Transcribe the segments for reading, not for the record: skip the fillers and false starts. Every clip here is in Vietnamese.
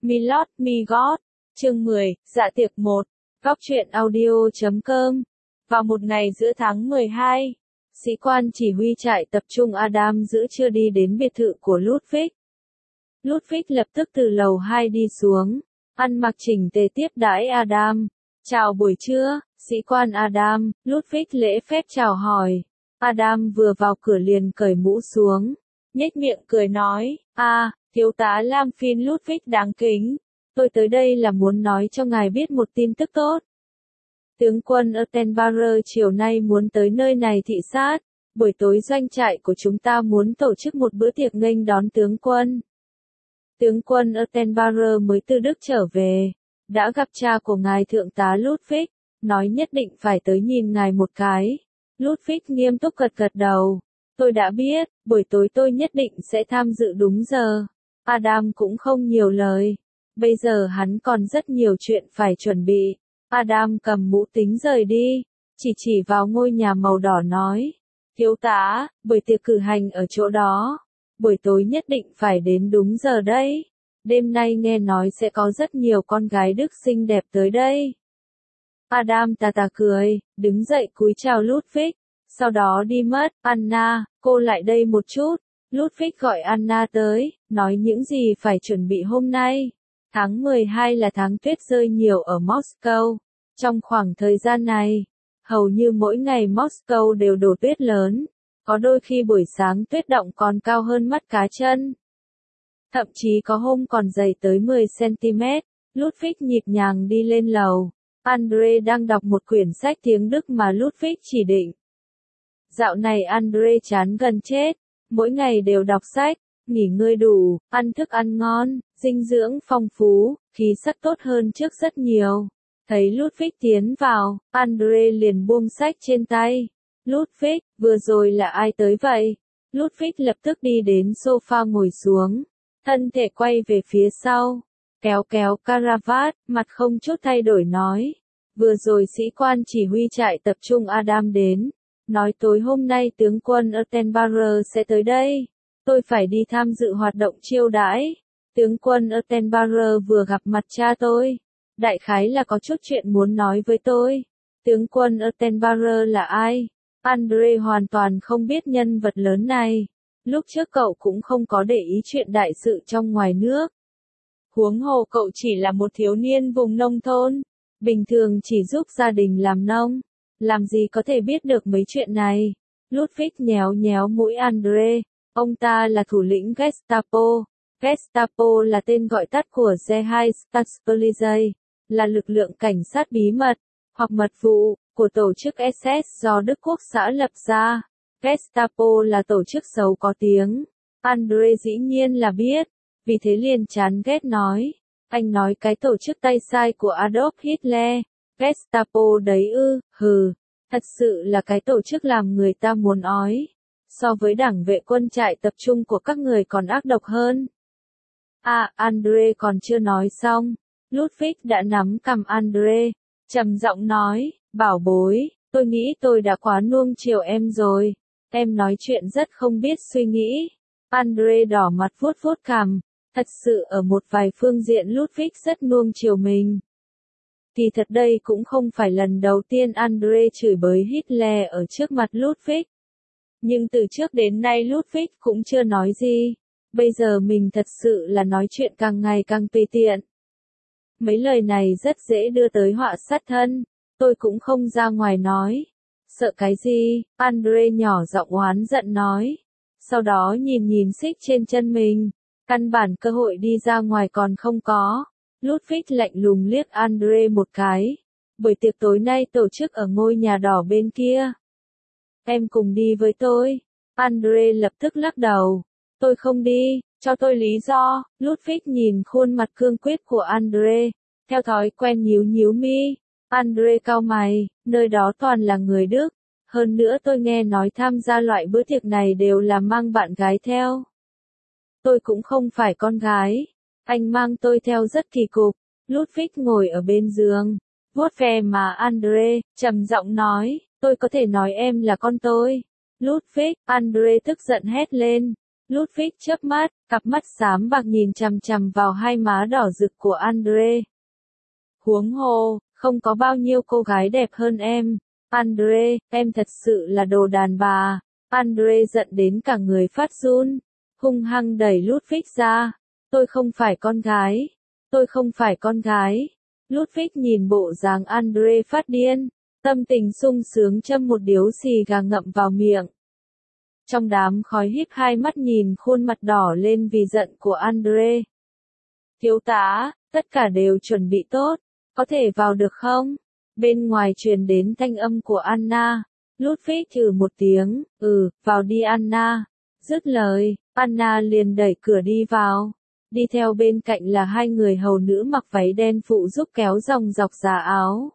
Milord Migot, chương 10, dạ tiệc 1, góc truyện audio.com. Vào một ngày giữa tháng 12, sĩ quan chỉ huy trại tập trung Adam giữa trưa đi đến biệt thự của Ludwig. Ludwig lập tức từ lầu 2 đi xuống, ăn mặc chỉnh tề tiếp đãi Adam. Chào buổi trưa, sĩ quan Adam, Ludwig lễ phép chào hỏi. Adam vừa vào cửa liền cởi mũ xuống, nhếch miệng cười nói, thiếu tá Lam Phin Ludwig đáng kính, tôi tới đây là muốn nói cho ngài biết một tin tức tốt. Tướng quân Ottenbauer chiều nay muốn tới nơi này thị sát, buổi tối doanh trại của chúng ta muốn tổ chức một bữa tiệc nghênh đón tướng quân. Tướng quân Ottenbauer mới từ Đức trở về, đã gặp cha của ngài thượng tá Ludwig, nói nhất định phải tới nhìn ngài một cái. Ludwig nghiêm túc gật gật đầu. Tôi đã biết, buổi tối tôi nhất định sẽ tham dự đúng giờ. Adam cũng không nhiều lời. Bây giờ hắn còn rất nhiều chuyện phải chuẩn bị. Adam cầm mũ tính rời đi, chỉ vào ngôi nhà màu đỏ nói. Thiếu tá, buổi tiệc cử hành ở chỗ đó. Buổi tối nhất định phải đến đúng giờ đấy. Đêm nay nghe nói sẽ có rất nhiều con gái Đức xinh đẹp tới đây. Adam tà cười, đứng dậy cúi chào Ludwig, sau đó đi mất. Anna, cô lại đây một chút. Ludwig gọi Anna tới, nói những gì phải chuẩn bị hôm nay. Tháng 12 là tháng tuyết rơi nhiều ở Moscow. Trong khoảng thời gian này, hầu như mỗi ngày Moscow đều đổ tuyết lớn. Có đôi khi buổi sáng tuyết động còn cao hơn mắt cá chân. Thậm chí có hôm còn dày tới 10 cm. Ludwig nhịp nhàng đi lên lầu. Andre đang đọc một quyển sách tiếng Đức mà Ludwig chỉ định. Dạo này Andre chán gần chết. Mỗi ngày đều đọc sách, nghỉ ngơi đủ, ăn thức ăn ngon, dinh dưỡng phong phú, khí sắc tốt hơn trước rất nhiều. Thấy Ludwig tiến vào, Andre liền buông sách trên tay. Ludwig, vừa rồi là ai tới vậy? Ludwig lập tức đi đến sofa ngồi xuống, thân thể quay về phía sau, kéo caravat, mặt không chút thay đổi nói. Vừa rồi sĩ quan chỉ huy trại tập trung Adam đến, nói tối hôm nay tướng quân Ottenbauer sẽ tới đây. Tôi phải đi tham dự hoạt động chiêu đãi. Tướng quân Ottenbauer vừa gặp mặt cha tôi. Đại khái là có chút chuyện muốn nói với tôi. Tướng quân Ottenbauer là ai? Andre hoàn toàn không biết nhân vật lớn này. Lúc trước cậu cũng không có để ý chuyện đại sự trong ngoài nước. Huống hồ cậu chỉ là một thiếu niên vùng nông thôn. Bình thường chỉ giúp gia đình làm nông. Làm gì có thể biết được mấy chuyện này? Ludwig nhéo mũi Andre. Ông ta là thủ lĩnh Gestapo. Gestapo là tên gọi tắt của Geheimstaatspolizei, là lực lượng cảnh sát bí mật, hoặc mật vụ, của tổ chức SS do Đức Quốc xã lập ra. Gestapo là tổ chức xấu có tiếng. Andre dĩ nhiên là biết, vì thế liền chán ghét nói. Anh nói cái tổ chức tay sai của Adolf Hitler. Gestapo đấy ư, thật sự là cái tổ chức làm người ta muốn ói. So với đảng vệ quân trại tập trung của các người còn ác độc hơn. Andre còn chưa nói xong. Ludwig đã nắm cằm Andre, trầm giọng nói, bảo bối, tôi nghĩ tôi đã quá nuông chiều em rồi. Em nói chuyện rất không biết suy nghĩ. Andre đỏ mặt vuốt cằm. Thật sự ở một vài phương diện Ludwig rất nuông chiều mình. Thì thật đây cũng không phải lần đầu tiên Andre chửi bới Hitler ở trước mặt Ludwig. Nhưng từ trước đến nay Ludwig cũng chưa nói gì. Bây giờ mình thật sự là nói chuyện càng ngày càng tùy tiện. Mấy lời này rất dễ đưa tới họa sát thân. Tôi cũng không ra ngoài nói. Sợ cái gì? Andre nhỏ giọng oán giận nói. Sau đó nhìn xích trên chân mình. Căn bản cơ hội đi ra ngoài còn không có. Ludwig lạnh lùng liếc Andre một cái. Buổi tiệc tối nay tổ chức ở ngôi nhà đỏ bên kia. Em cùng đi với tôi. Andre lập tức lắc đầu. Tôi không đi, cho tôi lý do. Ludwig nhìn khuôn mặt cương quyết của Andre. Theo thói quen nhíu mi. Andre cau mày, nơi đó toàn là người Đức. Hơn nữa tôi nghe nói tham gia loại bữa tiệc này đều là mang bạn gái theo. Tôi cũng không phải con gái. Anh mang tôi theo rất kỳ cục. Ludwig ngồi ở bên giường, vuốt ve mà Andre, trầm giọng nói, tôi có thể nói em là con tôi. Ludwig, Andre tức giận hét lên. Ludwig chớp mắt, cặp mắt xám bạc nhìn chằm chằm vào hai má đỏ rực của Andre. Huống hồ, không có bao nhiêu cô gái đẹp hơn em. Andre, em thật sự là đồ đàn bà. Andre giận đến cả người phát run, hung hăng đẩy Ludwig ra. Tôi không phải con gái. Tôi không phải con gái. Ludwig nhìn bộ dáng Andre phát điên, tâm tình sung sướng châm một điếu xì gà ngậm vào miệng. Trong đám khói híp hai mắt nhìn khuôn mặt đỏ lên vì giận của Andre. Thiếu tá, tất cả đều chuẩn bị tốt, có thể vào được không? Bên ngoài truyền đến thanh âm của Anna. Ludwig thử một tiếng, vào đi Anna. Dứt lời, Anna liền đẩy cửa đi vào. Đi theo bên cạnh là hai người hầu nữ mặc váy đen phụ giúp kéo dòng dọc giá áo.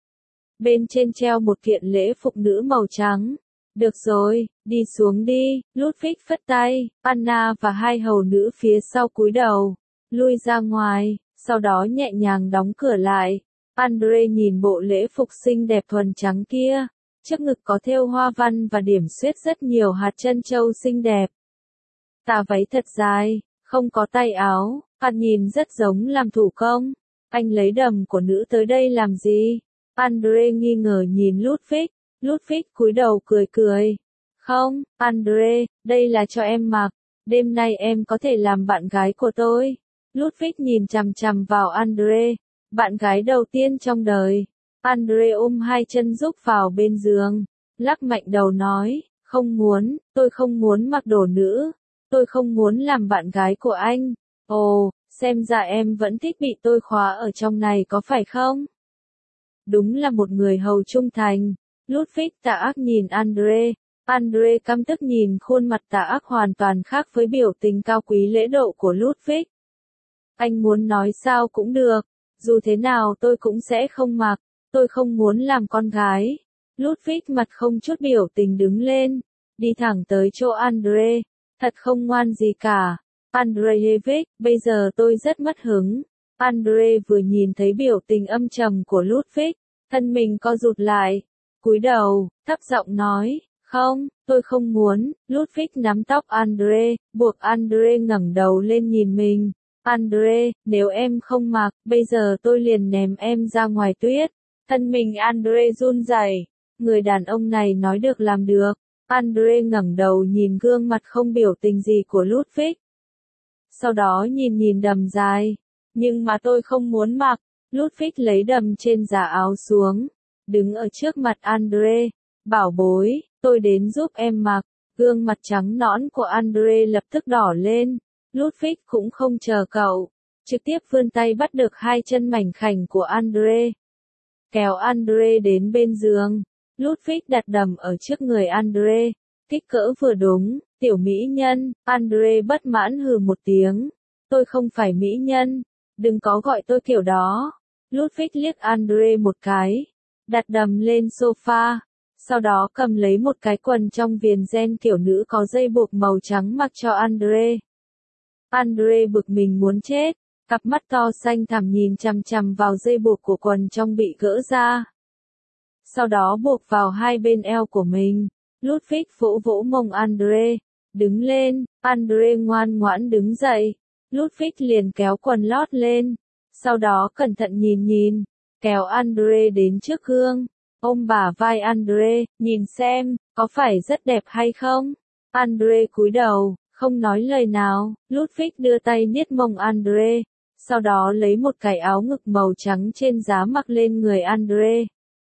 Bên trên treo một kiện lễ phục nữ màu trắng. Được rồi, đi xuống đi, Ludwig phất tay, Anna và hai hầu nữ phía sau cúi đầu, lui ra ngoài, sau đó nhẹ nhàng đóng cửa lại. Andre nhìn bộ lễ phục xinh đẹp thuần trắng kia, trước ngực có thêu hoa văn và điểm xuyết rất nhiều hạt trân châu xinh đẹp. Tà váy thật dài, không có tay áo, nhìn rất giống làm thủ công. Anh lấy đầm của nữ tới đây làm gì? Andre nghi ngờ nhìn Ludwig. Ludwig cúi đầu cười cười. Không, Andre, đây là cho em mặc. Đêm nay em có thể làm bạn gái của tôi. Ludwig nhìn chằm chằm vào Andre. Bạn gái đầu tiên trong đời. Andre ôm hai chân rúc vào bên giường. Lắc mạnh đầu nói, không muốn, tôi không muốn mặc đồ nữ. Tôi không muốn làm bạn gái của anh. Ồ, xem ra em vẫn thích bị tôi khóa ở trong này có phải không? Đúng là một người hầu trung thành. Ludwig tà ác nhìn Andre. Andre căm tức nhìn khuôn mặt tà ác hoàn toàn khác với biểu tình cao quý lễ độ của Ludwig. Anh muốn nói sao cũng được. Dù thế nào tôi cũng sẽ không mặc. Tôi không muốn làm con gái. Ludwig mặt không chút biểu tình đứng lên. Đi thẳng tới chỗ Andre. Thật không ngoan gì cả. Andreevich, bây giờ tôi rất mất hứng. Andre vừa nhìn thấy biểu tình âm trầm của Ludwig, thân mình co rụt lại. Cúi đầu, thấp giọng nói, không, tôi không muốn. Ludwig nắm tóc Andre, buộc Andre ngẩng đầu lên nhìn mình. Andre, nếu em không mặc, bây giờ tôi liền ném em ra ngoài tuyết. Thân mình Andre run rẩy. Người đàn ông này nói được làm được. Andre ngẩng đầu nhìn gương mặt không biểu tình gì của Ludwig. Sau đó nhìn đầm dài. Nhưng mà tôi không muốn mặc. Ludwig lấy đầm trên giả áo xuống. Đứng ở trước mặt Andre. Bảo bối, tôi đến giúp em mặc. Gương mặt trắng nõn của Andre lập tức đỏ lên. Ludwig cũng không chờ cậu. Trực tiếp vươn tay bắt được hai chân mảnh khảnh của Andre. Kéo Andre đến bên giường. Ludwig đặt đầm ở trước người Andre. Kích cỡ vừa đúng, tiểu mỹ nhân. Andre bất mãn hừ một tiếng. Tôi không phải mỹ nhân. Đừng có gọi tôi kiểu đó. Ludwig liếc Andre một cái. Đặt đầm lên sofa. Sau đó cầm lấy một cái quần trong viền ren kiểu nữ có dây buộc màu trắng mặc cho Andre. Andre bực mình muốn chết. Cặp mắt to xanh thẳm nhìn chằm chằm vào dây buộc của quần trong bị gỡ ra. Sau đó buộc vào hai bên eo của mình. Ludwig vỗ vỗ mông Andre. Đứng lên, Andre ngoan ngoãn đứng dậy. Ludwig liền kéo quần lót lên. Sau đó cẩn thận nhìn, kéo Andre đến trước gương. Ôm bả vai Andre, nhìn xem, có phải rất đẹp hay không? Andre cúi đầu, không nói lời nào. Ludwig đưa tay niết mông Andre. Sau đó lấy một cái áo ngực màu trắng trên giá mặc lên người Andre.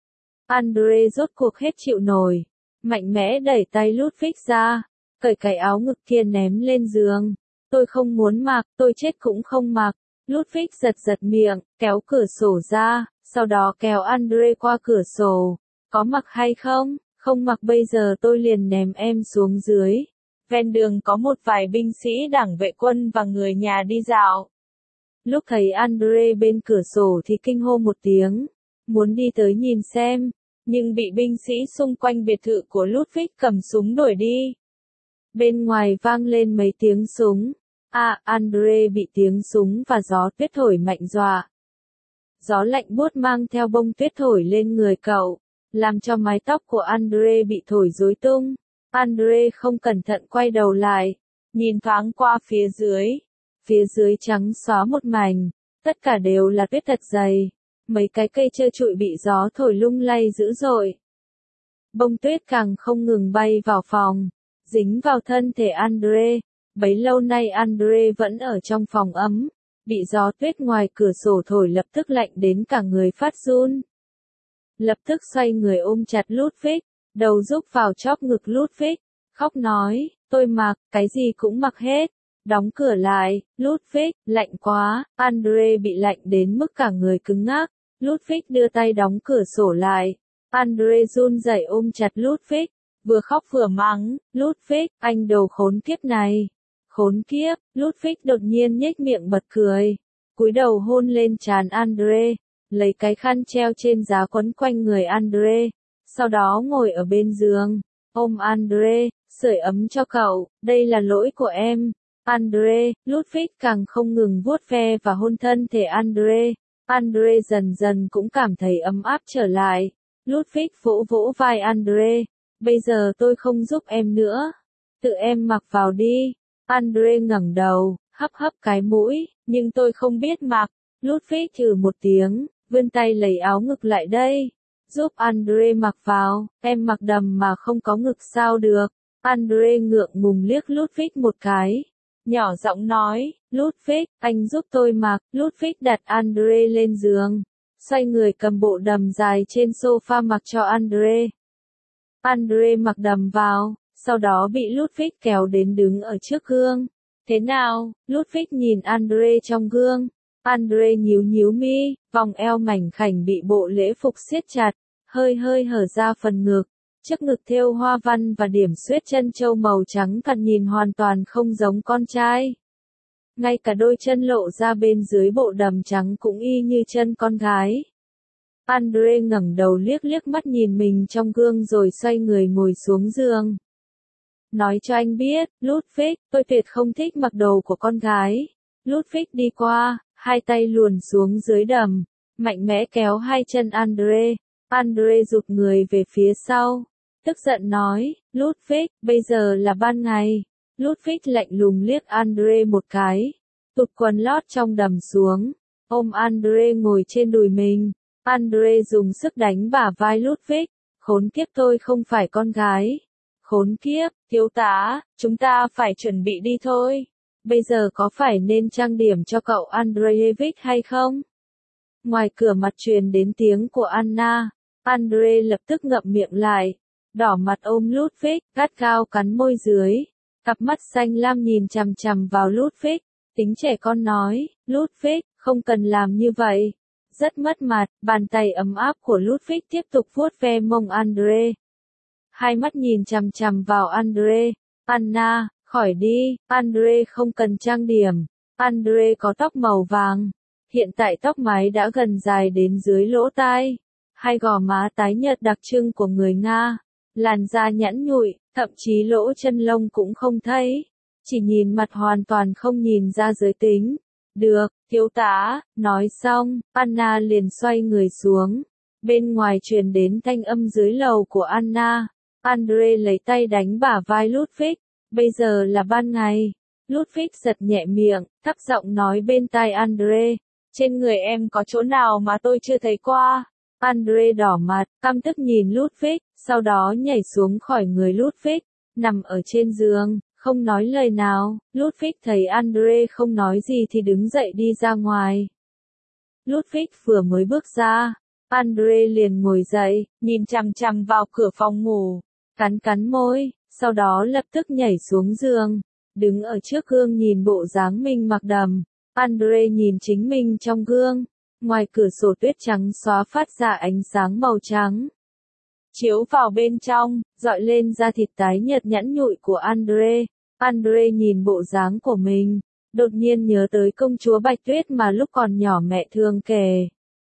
Andre rốt cuộc hết chịu nổi. Mạnh mẽ đẩy tay Ludwig ra. Cởi cái áo ngực kia ném lên giường. Tôi không muốn mặc, tôi chết cũng không mặc. Ludwig giật miệng, kéo cửa sổ ra. Sau đó kéo Andre qua cửa sổ. Có mặc hay không? Không mặc bây giờ tôi liền ném em xuống dưới. Ven đường có một vài binh sĩ đảng vệ quân và người nhà đi dạo. Lúc thấy Andre bên cửa sổ thì kinh hô một tiếng. Muốn đi tới nhìn xem. Nhưng bị binh sĩ xung quanh biệt thự của Ludwig cầm súng đuổi đi. Bên ngoài vang lên mấy tiếng súng. Andre bị tiếng súng và gió tuyết thổi mạnh dọa. Gió lạnh buốt mang theo bông tuyết thổi lên người cậu, làm cho mái tóc của Andre bị thổi rối tung. Andre không cẩn thận quay đầu lại, nhìn thoáng qua phía dưới trắng xóa một mảnh, tất cả đều là tuyết thật dày, mấy cái cây trơ trụi bị gió thổi lung lay dữ dội. Bông tuyết càng không ngừng bay vào phòng, dính vào thân thể Andre, bấy lâu nay Andre vẫn ở trong phòng ấm, bị gió tuyết ngoài cửa sổ thổi lập tức lạnh đến cả người phát run. Lập tức xoay người ôm chặt Ludwig, đầu rúc vào chóp ngực Ludwig, khóc nói, tôi mặc, cái gì cũng mặc hết. Đóng cửa lại, Ludwig, lạnh quá, Andre bị lạnh đến mức cả người cứng ngắc. Ludwig đưa tay đóng cửa sổ lại. Andre run rẩy ôm chặt Ludwig, vừa khóc vừa mắng, Ludwig, anh đồ khốn kiếp này. Khốn kiếp, Ludwig đột nhiên nhếch miệng bật cười, cúi đầu hôn lên trán Andre, lấy cái khăn treo trên giá quấn quanh người Andre, sau đó ngồi ở bên giường, ôm Andre, sưởi ấm cho cậu, đây là lỗi của em. Andre, Ludwig càng không ngừng vuốt ve và hôn thân thể Andre. Andre dần dần cũng cảm thấy ấm áp trở lại. Ludwig vỗ vỗ vai Andre. Bây giờ tôi không giúp em nữa. Tự em mặc vào đi. Andre ngẩng đầu, hấp hấp cái mũi, nhưng tôi không biết mặc. Ludwig trừ một tiếng, vươn tay lấy áo ngực lại đây. Giúp Andre mặc vào, em mặc đầm mà không có ngực sao được. Andre ngượng ngùng liếc Ludwig một cái. Nhỏ giọng nói, Ludwig, anh giúp tôi mặc. Ludwig đặt Andre lên giường, xoay người cầm bộ đầm dài trên sofa mặc cho Andre. Andre mặc đầm vào, sau đó bị Ludwig kéo đến đứng ở trước gương. Thế nào? Ludwig nhìn Andre trong gương. Andre nhíu nhíu mi, vòng eo mảnh khảnh bị bộ lễ phục siết chặt, hơi hơi hở ra phần ngực. Trước ngực thêu hoa văn và điểm xuyết chân châu màu trắng thật nhìn hoàn toàn không giống con trai. Ngay cả đôi chân lộ ra bên dưới bộ đầm trắng cũng y như chân con gái. Andre ngẩng đầu liếc liếc mắt nhìn mình trong gương rồi xoay người ngồi xuống giường. Nói cho anh biết, Ludwig, tôi tuyệt không thích mặc đồ của con gái. Ludwig đi qua, hai tay luồn xuống dưới đầm, mạnh mẽ kéo hai chân Andre. Andre rụt người về phía sau. Tức giận nói, Ludwig, bây giờ là ban ngày. Ludwig lạnh lùng liếc Andre một cái, tụt quần lót trong đầm xuống, ôm Andre ngồi trên đùi mình. Andre dùng sức đánh bả vai Ludwig, khốn kiếp tôi không phải con gái. Khốn kiếp, thiếu tá, chúng ta phải chuẩn bị đi thôi. Bây giờ có phải nên trang điểm cho cậu Andreevich hay không? Ngoài cửa mặt truyền đến tiếng của Anna, Andre lập tức ngậm miệng lại. Đỏ mặt ôm Ludwig, gắt gao cắn môi dưới. Cặp mắt xanh lam nhìn chằm chằm vào Ludwig. Tính trẻ con nói, Ludwig, không cần làm như vậy. Rất mất mặt, bàn tay ấm áp của Ludwig tiếp tục vuốt ve mông Andre. Hai mắt nhìn chằm chằm vào Andre. Anna, khỏi đi, Andre không cần trang điểm. Andre có tóc màu vàng. Hiện tại tóc mái đã gần dài đến dưới lỗ tai. Hai gò má tái nhợt đặc trưng của người Nga. Làn da nhẵn nhụi, thậm chí lỗ chân lông cũng không thấy. Chỉ nhìn mặt hoàn toàn không nhìn ra giới tính. Được, thiếu tá, nói xong, Anna liền xoay người xuống. Bên ngoài truyền đến thanh âm dưới lầu của Anna. Andre lấy tay đánh bả vai Ludwig. Bây giờ là ban ngày. Ludwig giật nhẹ miệng, thấp giọng nói bên tai Andre. Trên người em có chỗ nào mà tôi chưa thấy qua? Andre đỏ mặt, căm tức nhìn Ludwig, sau đó nhảy xuống khỏi người Ludwig, nằm ở trên giường, không nói lời nào. Ludwig thấy Andre không nói gì thì đứng dậy đi ra ngoài. Ludwig vừa mới bước ra, Andre liền ngồi dậy, nhìn chằm chằm vào cửa phòng ngủ, cắn cắn môi, sau đó lập tức nhảy xuống giường, đứng ở trước gương nhìn bộ dáng mình mặc đầm. Andre nhìn chính mình trong gương, ngoài cửa sổ tuyết trắng xóa phát ra ánh sáng màu trắng. Chiếu vào bên trong, dọi lên da thịt tái nhợt nhẵn nhụi của Andre. Andre nhìn bộ dáng của mình, đột nhiên nhớ tới công chúa Bạch Tuyết mà lúc còn nhỏ mẹ thường kể.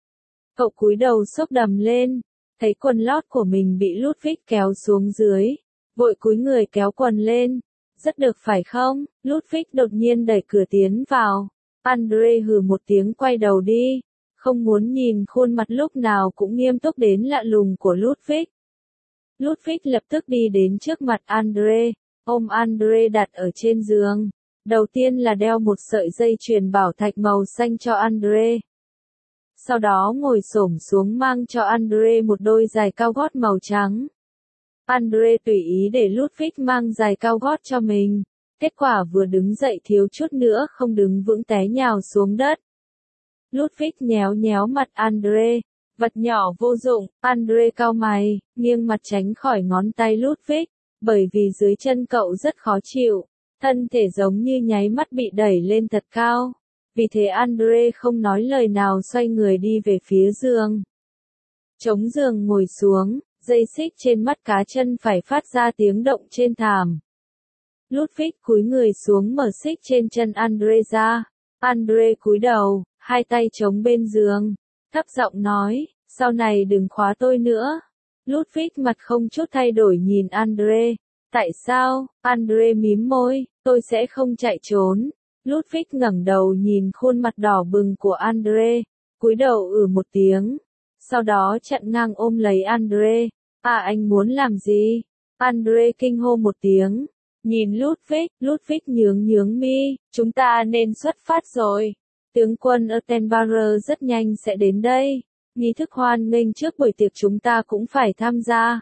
Cậu cúi đầu xốc đầm lên, thấy quần lót của mình bị Ludwig kéo xuống dưới, vội cúi người kéo quần lên. Rất được phải không? Ludwig đột nhiên đẩy cửa tiến vào. Andre hừ một tiếng quay đầu đi, không muốn nhìn khuôn mặt lúc nào cũng nghiêm túc đến lạ lùng của Ludwig. Ludwig lập tức đi đến trước mặt Andre, ôm Andre đặt ở trên giường. Đầu tiên là đeo một sợi dây chuyền bảo thạch màu xanh cho Andre. Sau đó ngồi xổm xuống mang cho Andre một đôi giày cao gót màu trắng. Andre tùy ý để Ludwig mang giày cao gót cho mình. Kết quả vừa đứng dậy thiếu chút nữa không đứng vững té nhào xuống đất. Ludwig nhéo nhéo mặt Andre. Vật nhỏ vô dụng, Andre cau mày, nghiêng mặt tránh khỏi ngón tay Ludwig, bởi vì dưới chân cậu rất khó chịu, thân thể giống như nháy mắt bị đẩy lên thật cao. Vì thế Andre không nói lời nào xoay người đi về phía giường. Chống giường ngồi xuống, dây xích trên mắt cá chân phải phát ra tiếng động trên thảm. Ludwig cúi người xuống mở xích trên chân Andre ra. Andre cúi đầu, hai tay chống bên giường, thấp giọng nói, sau này đừng khóa tôi nữa. Ludwig mặt không chút thay đổi nhìn Andre. Tại sao? Andre mím môi, tôi sẽ không chạy trốn. Ludwig ngẩng đầu nhìn khuôn mặt đỏ bừng của Andre, cúi đầu một tiếng. Sau đó chặn ngang ôm lấy Andre. À, anh muốn làm gì? Andre kinh hô một tiếng. Nhìn Ludwig nhướng mi, chúng ta nên xuất phát rồi. Tướng quân Ottenbarger rất nhanh sẽ đến đây. Nghi thức hoan nghênh trước buổi tiệc chúng ta cũng phải tham gia.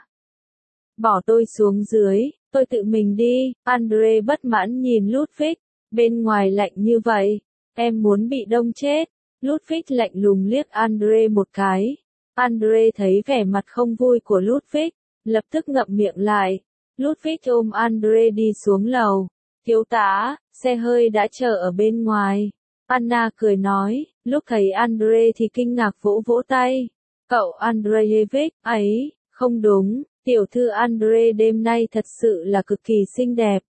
Bỏ tôi xuống dưới, tôi tự mình đi. Andre bất mãn nhìn Ludwig, bên ngoài lạnh như vậy, em muốn bị đông chết. Ludwig lạnh lùng liếc Andre một cái. Andre thấy vẻ mặt không vui của Ludwig, lập tức ngậm miệng lại. Ludwig ôm Andre đi xuống lầu. Thiếu tá, xe hơi đã chờ ở bên ngoài. Anna cười nói, lúc thấy Andre thì kinh ngạc vỗ vỗ tay. Cậu Andreevich, ấy, không đúng, tiểu thư Andre đêm nay thật sự là cực kỳ xinh đẹp.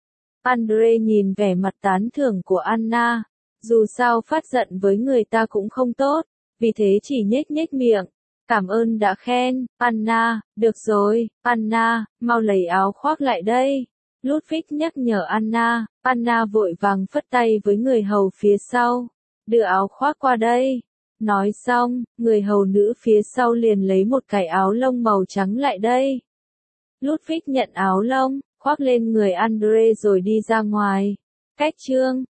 Andre nhìn vẻ mặt tán thưởng của Anna, dù sao phát giận với người ta cũng không tốt, vì thế chỉ nhếch nhếch miệng. Cảm ơn đã khen, Anna, được rồi, Anna, mau lấy áo khoác lại đây. Ludwig nhắc nhở Anna, Anna vội vàng phất tay với người hầu phía sau, đưa áo khoác qua đây. Nói xong, người hầu nữ phía sau liền lấy một cái áo lông màu trắng lại đây. Ludwig nhận áo lông, khoác lên người Andre rồi đi ra ngoài. Cách chương